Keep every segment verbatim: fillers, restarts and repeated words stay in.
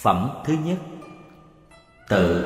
Phẩm thứ nhất. Tự.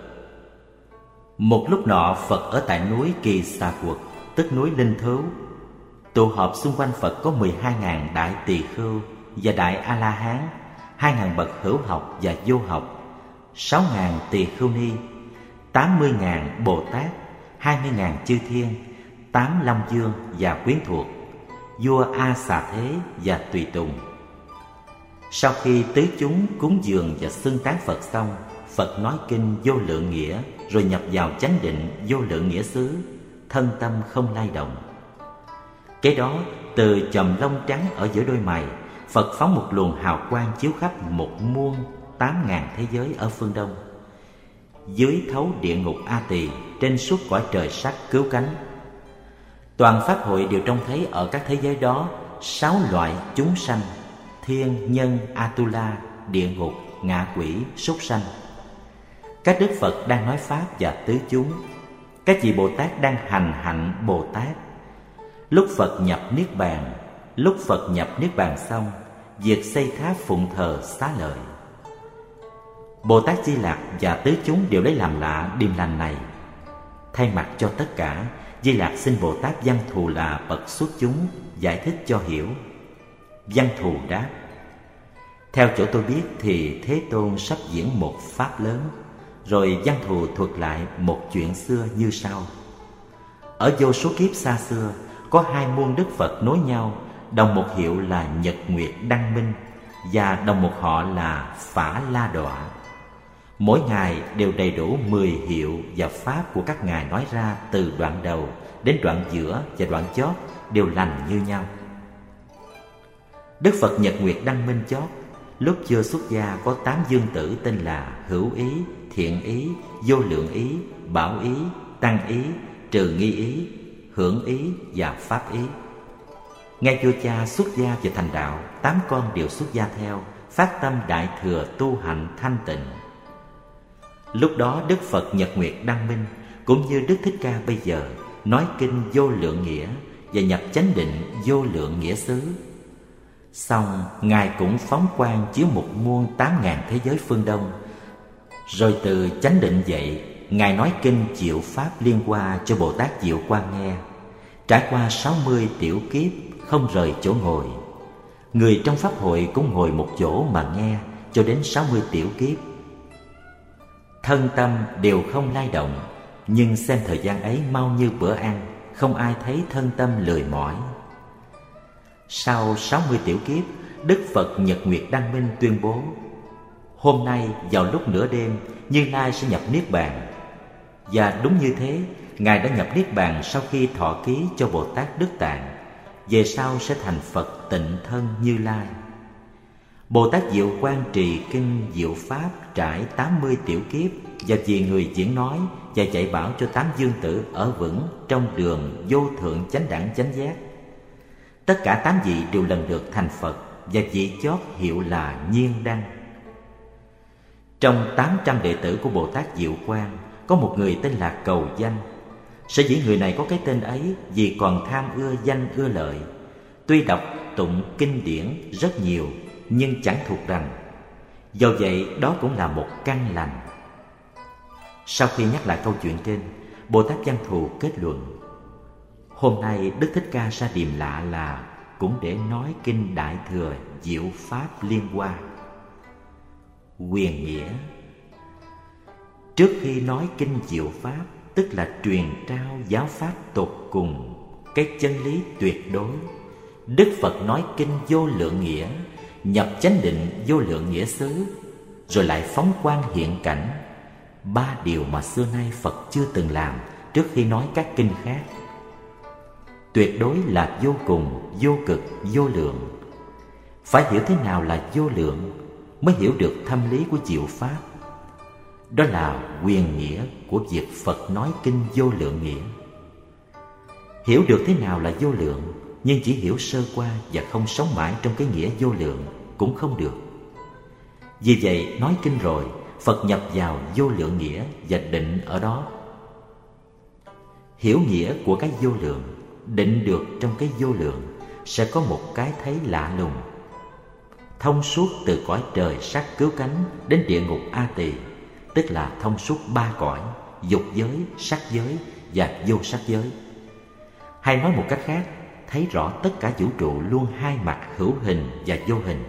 Một lúc nọ, Phật ở tại núi Kỳ Xà Quật, tức núi Linh Thứu. Tụ họp xung quanh Phật có mười hai ngàn đại tỳ khưu và đại A-la-hán, hai ngàn bậc hữu học và vô học, sáu ngàn tỳ khưu ni, tám mươi ngàn Bồ Tát, hai mươi ngàn chư thiên, tám long dương và quyến thuộc, vua A Xà Thế và tùy tùng. Sau khi tứ chúng cúng dường và xưng tán Phật xong, Phật nói kinh Vô Lượng Nghĩa, rồi nhập vào chánh định Vô Lượng Nghĩa xứ, thân tâm không lay động. Kế đó, từ chòm lông trắng ở giữa đôi mày, Phật phóng một luồng hào quang chiếu khắp một muôn tám ngàn thế giới ở phương Đông. Dưới thấu địa ngục A Tỳ, trên suốt cõi trời sắc cứu cánh. Toàn pháp hội đều trông thấy ở các thế giới đó sáu loại chúng sanh: thiên, nhân, Atula, địa ngục, ngạ quỷ, súc sanh. Các đức Phật đang nói pháp và tứ chúng. Các vị Bồ Tát đang hành hạnh Bồ Tát. Lúc Phật nhập Niết Bàn, lúc Phật nhập Niết Bàn xong, việc xây tháp phụng thờ xá lợi. Bồ Tát Di Lặc và tứ chúng đều lấy làm lạ điềm lành này. Thay mặt cho tất cả, Di Lặc xin Bồ Tát Văn Thù là bậc xuất chúng giải thích cho hiểu. Văn Thù đáp: theo chỗ tôi biết thì Thế Tôn sắp diễn một pháp lớn. Rồi Văn Thù thuật lại một chuyện xưa như sau: ở vô số kiếp xa xưa, có hai muôn đức Phật nối nhau, đồng một hiệu là Nhật Nguyệt Đăng Minh và đồng một họ là Phả La Đọa. Mỗi ngày đều đầy đủ mười hiệu và pháp của các ngài nói ra, từ đoạn đầu đến đoạn giữa và đoạn chót đều lành như nhau. Đức Phật Nhật Nguyệt Đăng Minh chót, lúc chưa xuất gia có tám dương tử tên là Hữu Ý, Thiện Ý, Vô Lượng Ý, Bảo Ý, Tăng Ý, Trừ Nghi Ý, Hưởng Ý và Pháp Ý. Ngay vua cha xuất gia và thành đạo, tám con đều xuất gia theo, phát tâm đại thừa tu hành thanh tịnh. Lúc đó Đức Phật Nhật Nguyệt Đăng Minh cũng như Đức Thích Ca bây giờ nói kinh Vô Lượng Nghĩa và nhập chánh định Vô Lượng Nghĩa xứ. Xong ngài cũng phóng quang chiếu một muôn tám ngàn thế giới phương Đông. Rồi từ chánh định dậy, ngài nói kinh Diệu Pháp Liên Hoa cho Bồ Tát Diệu Quang nghe. Trải qua sáu mươi tiểu kiếp không rời chỗ ngồi. Người trong pháp hội cũng ngồi một chỗ mà nghe cho đến sáu mươi tiểu kiếp. Thân tâm đều không lay động, nhưng xem thời gian ấy mau như bữa ăn, không ai thấy thân tâm lười mỏi. Sau sáu mươi tiểu kiếp, Đức Phật Nhật Nguyệt Đăng Minh tuyên bố: hôm nay vào lúc nửa đêm, Như Lai sẽ nhập Niết Bàn. Và đúng như thế, ngài đã nhập Niết Bàn sau khi thọ ký cho Bồ Tát Đức Tạng. Về sau sẽ thành Phật Tịnh Thân Như Lai. Bồ Tát Diệu Quang trì kinh Diệu Pháp trải tám mươi tiểu kiếp, và vì người diễn nói và dạy bảo cho tám dương tử ở vững trong đường vô thượng chánh đẳng chánh giác. Tất cả tám vị đều lần lượt thành Phật, và vị chót hiệu là Nhiên Đăng. Trong tám trăm đệ tử của Bồ Tát Diệu Quang, có một người tên là Cầu Danh. Sở dĩ người này có cái tên ấy vì còn tham ưa danh ưa lợi. Tuy đọc tụng kinh điển rất nhiều, nhưng chẳng thuộc rành. Do vậy đó cũng là một căn lành. Sau khi nhắc lại câu chuyện trên, Bồ Tát Văn Thù kết luận: hôm nay Đức Thích Ca ra điềm lạ là cũng để nói kinh Đại Thừa Diệu Pháp Liên Hoa. Quyền nghĩa: trước khi nói kinh Diệu Pháp, tức là truyền trao giáo pháp tột cùng, cái chân lý tuyệt đối, Đức Phật nói kinh Vô Lượng Nghĩa, nhập chánh định Vô Lượng Nghĩa xứ, rồi lại phóng quang hiện cảnh. Ba điều mà xưa nay Phật chưa từng làm trước khi nói các kinh khác. Tuyệt đối là vô cùng, vô cực, vô lượng. Phải hiểu thế nào là vô lượng mới hiểu được thâm lý của Diệu Pháp. Đó là quyền nghĩa của việc Phật nói kinh Vô Lượng Nghĩa. Hiểu được thế nào là vô lượng, nhưng chỉ hiểu sơ qua và không sống mãi trong cái nghĩa vô lượng cũng không được. Vì vậy nói kinh rồi, Phật nhập vào Vô Lượng Nghĩa và định ở đó. Hiểu nghĩa của cái vô lượng, định được trong cái vô lượng, sẽ có một cái thấy lạ lùng. thông suốt từ cõi trời sắc cứu cánh đến địa ngục A Tỳ, tức là thông suốt ba cõi, dục giới, sắc giới và vô sắc giới. Hay nói một cách khác, thấy rõ tất cả vũ trụ luôn hai mặt hữu hình và vô hình.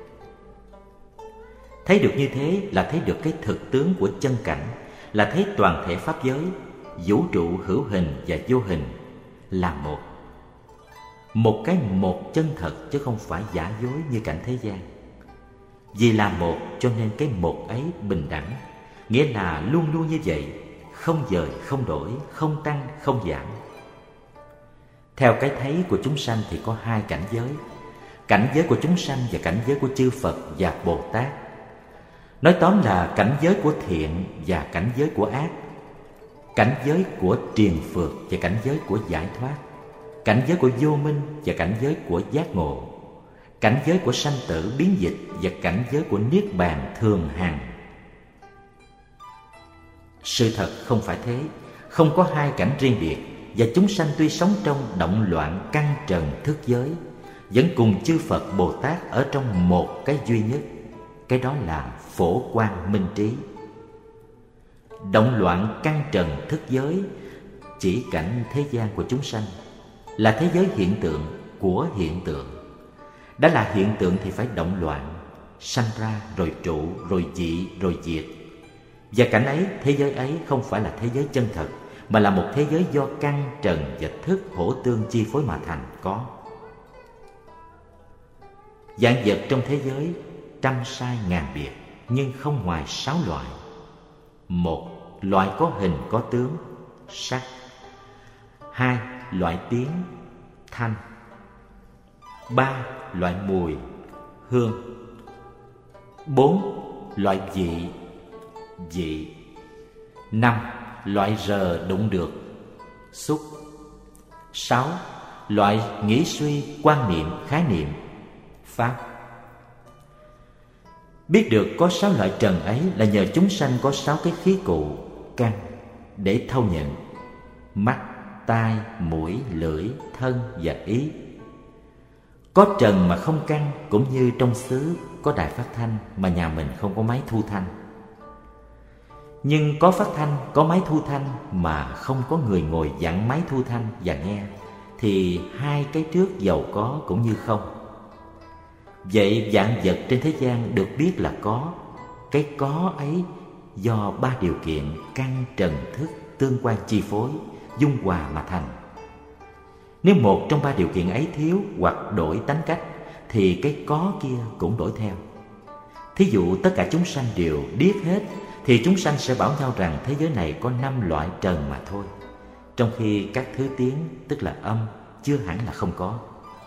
Thấy được như thế là thấy được cái thực tướng của chân cảnh, là thấy toàn thể pháp giới, vũ trụ hữu hình và vô hình là một. Một cái một chân thật chứ không phải giả dối như cảnh thế gian. Vì là một cho nên cái một ấy bình đẳng, nghĩa là luôn luôn như vậy, không dời, không đổi, không tăng, không giảm. Theo cái thấy của chúng sanh thì có hai cảnh giới: cảnh giới của chúng sanh và cảnh giới của chư Phật và Bồ Tát. Nói tóm là cảnh giới của thiện và cảnh giới của ác, cảnh giới của triền phược và cảnh giới của giải thoát, cảnh giới của vô minh và cảnh giới của giác ngộ, cảnh giới của sanh tử biến dịch và cảnh giới của niết bàn thường hằng. Sự thật không phải thế, không có hai cảnh riêng biệt, và chúng sanh tuy sống trong động loạn căn trần thức giới, vẫn cùng chư Phật Bồ Tát ở trong một cái duy nhất, cái đó là phổ quang minh trí. Động loạn căn trần thức giới chỉ cảnh thế gian của chúng sanh, là thế giới hiện tượng của hiện tượng. Đã là hiện tượng thì phải động loạn, sanh ra rồi trụ, rồi dị, rồi diệt. Và cảnh ấy, thế giới ấy không phải là thế giới chân thật, mà là một thế giới do căn trần và thức hỗ tương chi phối mà thành có. Vạn vật trong thế giới trăm sai ngàn biệt, nhưng không ngoài sáu loại. Một, loại có hình có tướng, sắc. Hai, loại tiếng, thanh. Ba, loại mùi, hương. Bốn, loại vị, vị. Năm, loại rờ đụng được, xúc. Sáu, loại nghĩ suy, quan niệm, khái niệm, pháp. Biết được có sáu loại trần ấy là nhờ chúng sanh có sáu cái khí cụ, căn, để thâu nhận: mắt, tai, mũi, lưỡi, thân và ý. Có trần mà không căn, cũng như trong xứ có đài phát thanh mà nhà mình không có máy thu thanh. Nhưng có phát thanh, có máy thu thanh mà không có người ngồi dặn máy thu thanh và nghe, thì hai cái trước giàu có cũng như không. Vậy vạn vật trên thế gian được biết là có. Cái có ấy do ba điều kiện căn trần thức tương quan chi phối, dung hòa mà thành. Nếu một trong ba điều kiện ấy thiếu hoặc đổi tánh cách, thì cái có kia cũng đổi theo. Thí dụ tất cả chúng sanh đều điếc hết, thì chúng sanh sẽ bảo nhau rằng thế giới này có năm loại trần mà thôi, trong khi các thứ tiếng, tức là âm, chưa hẳn là không có.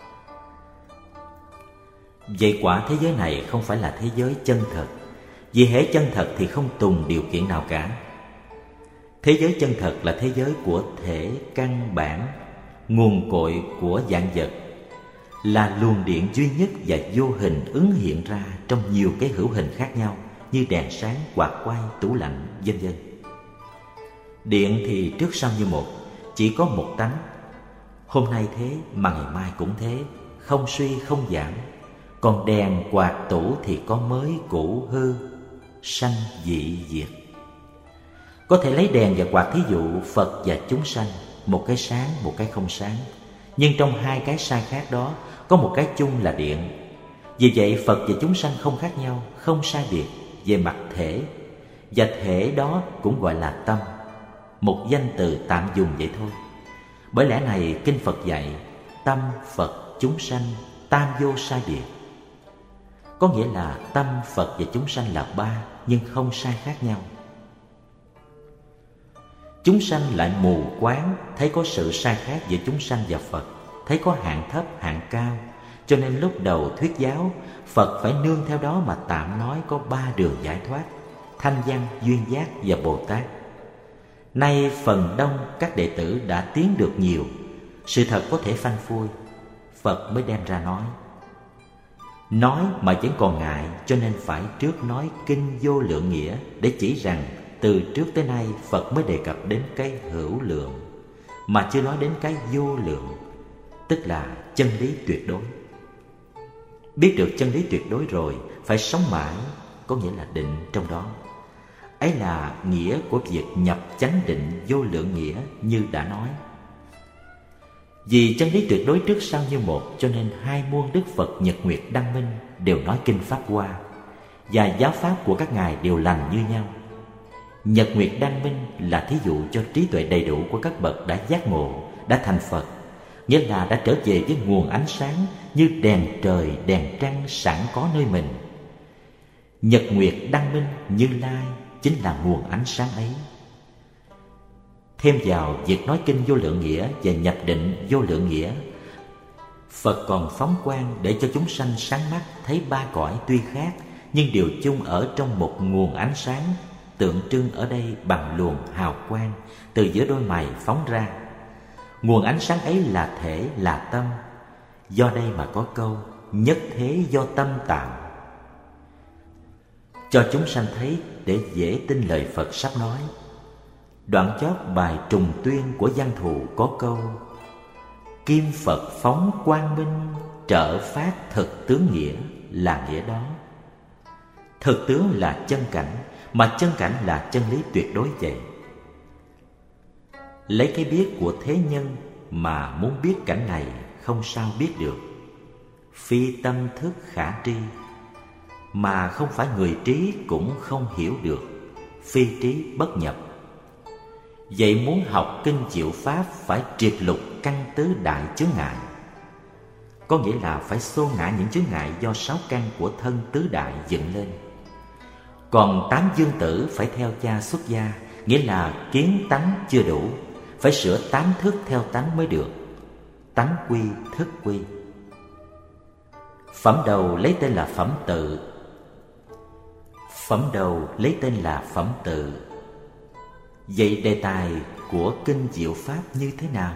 Vậy quả thế giới này không phải là thế giới chân thật, vì hễ chân thật thì không tùng điều kiện nào cả. Thế giới chân thật là thế giới của thể căn bản, nguồn cội của vạn vật, là luồng điện duy nhất và vô hình ứng hiện ra trong nhiều cái hữu hình khác nhau, như đèn sáng, quạt quay, tủ lạnh, vân vân. Điện thì trước sau như một, chỉ có một tánh. Hôm nay thế mà ngày mai cũng thế, không suy không giảm. Còn đèn, quạt, tủ thì có mới, cũ, hư, sanh, dị, diệt. Có thể lấy đèn và quạt thí dụ Phật và chúng sanh, một cái sáng, một cái không sáng. Nhưng trong hai cái sai khác đó, có một cái chung là điện. Vì vậy Phật và chúng sanh không khác nhau, không sai biệt về mặt thể. Và thể đó cũng gọi là tâm, một danh từ tạm dùng vậy thôi. Bởi lẽ này kinh Phật dạy tâm, Phật, chúng sanh, tam vô sai biệt. Có nghĩa là tâm, Phật và chúng sanh là ba, nhưng không sai khác nhau. Chúng sanh lại mù quáng, thấy có sự sai khác giữa chúng sanh và Phật, thấy có hạng thấp, hạng cao. Cho nên lúc đầu thuyết giáo, Phật phải nương theo đó mà tạm nói có ba đường giải thoát: Thanh Văn, Duyên Giác và Bồ Tát. Nay phần đông các đệ tử đã tiến được nhiều, sự thật có thể phanh phui, Phật mới đem ra nói. Nói mà vẫn còn ngại, cho nên phải trước nói kinh vô lượng nghĩa, để chỉ rằng từ trước tới nay Phật mới đề cập đến cái hữu lượng, mà chưa nói đến cái vô lượng, tức là chân lý tuyệt đối. Biết được chân lý tuyệt đối rồi, phải sống mãi, có nghĩa là định trong đó. Ấy là nghĩa của việc nhập chánh định vô lượng nghĩa như đã nói. Vì chân lý tuyệt đối trước sau như một, cho nên hai muôn Đức Phật Nhật Nguyệt Đăng Minh đều nói kinh Pháp Hoa, và giáo pháp của các ngài đều lành như nhau. Nhật Nguyệt Đăng Minh là thí dụ cho trí tuệ đầy đủ của các bậc đã giác ngộ, đã thành Phật, nghĩa là đã trở về với nguồn ánh sáng như đèn trời, đèn trăng sẵn có nơi mình. Nhật Nguyệt Đăng Minh Như Lai chính là nguồn ánh sáng ấy. Thêm vào việc nói kinh vô lượng nghĩa và nhập định vô lượng nghĩa, Phật còn phóng quang để cho chúng sanh sáng mắt thấy ba cõi tuy khác nhưng đều chung ở trong một nguồn ánh sáng, tượng trưng ở đây bằng luồng hào quang từ giữa đôi mày phóng ra. Nguồn ánh sáng ấy là thể, là tâm. Do đây mà có câu nhất thế do tâm tạo, cho chúng sanh thấy để dễ tin lời Phật sắp nói. Đoạn chót bài Trùng Tuyên của Văn Thù có câu kim Phật phóng quang minh, trợ phát thực tướng nghĩa, là nghĩa đó. Thực tướng là chân cảnh, mà chân cảnh là chân lý tuyệt đối vậy. Lấy cái biết của thế nhân mà muốn biết cảnh này không sao biết được. Phi tâm thức khả tri, mà không phải người trí cũng không hiểu được. Phi trí bất nhập. Vậy muốn học kinh diệu pháp phải triệt lục căn tứ đại chướng ngại, có nghĩa là phải xô ngã những chướng ngại do sáu căn của thân tứ đại dựng lên. Còn tám dương tử phải theo cha xuất gia, nghĩa là kiến tánh chưa đủ, phải sửa tám thức theo tánh mới được. Tánh quy, thức quy. Phẩm đầu lấy tên là phẩm tự. Phẩm đầu lấy tên là phẩm tự. Vậy đề tài của kinh diệu pháp như thế nào?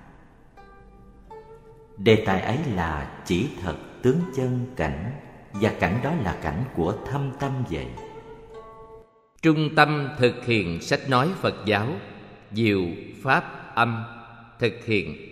Đề tài ấy là chỉ thật tướng chân cảnh, và cảnh đó là cảnh của thâm tâm vậy. Trung tâm thực hiện sách nói Phật giáo, diệu pháp âm thực hiện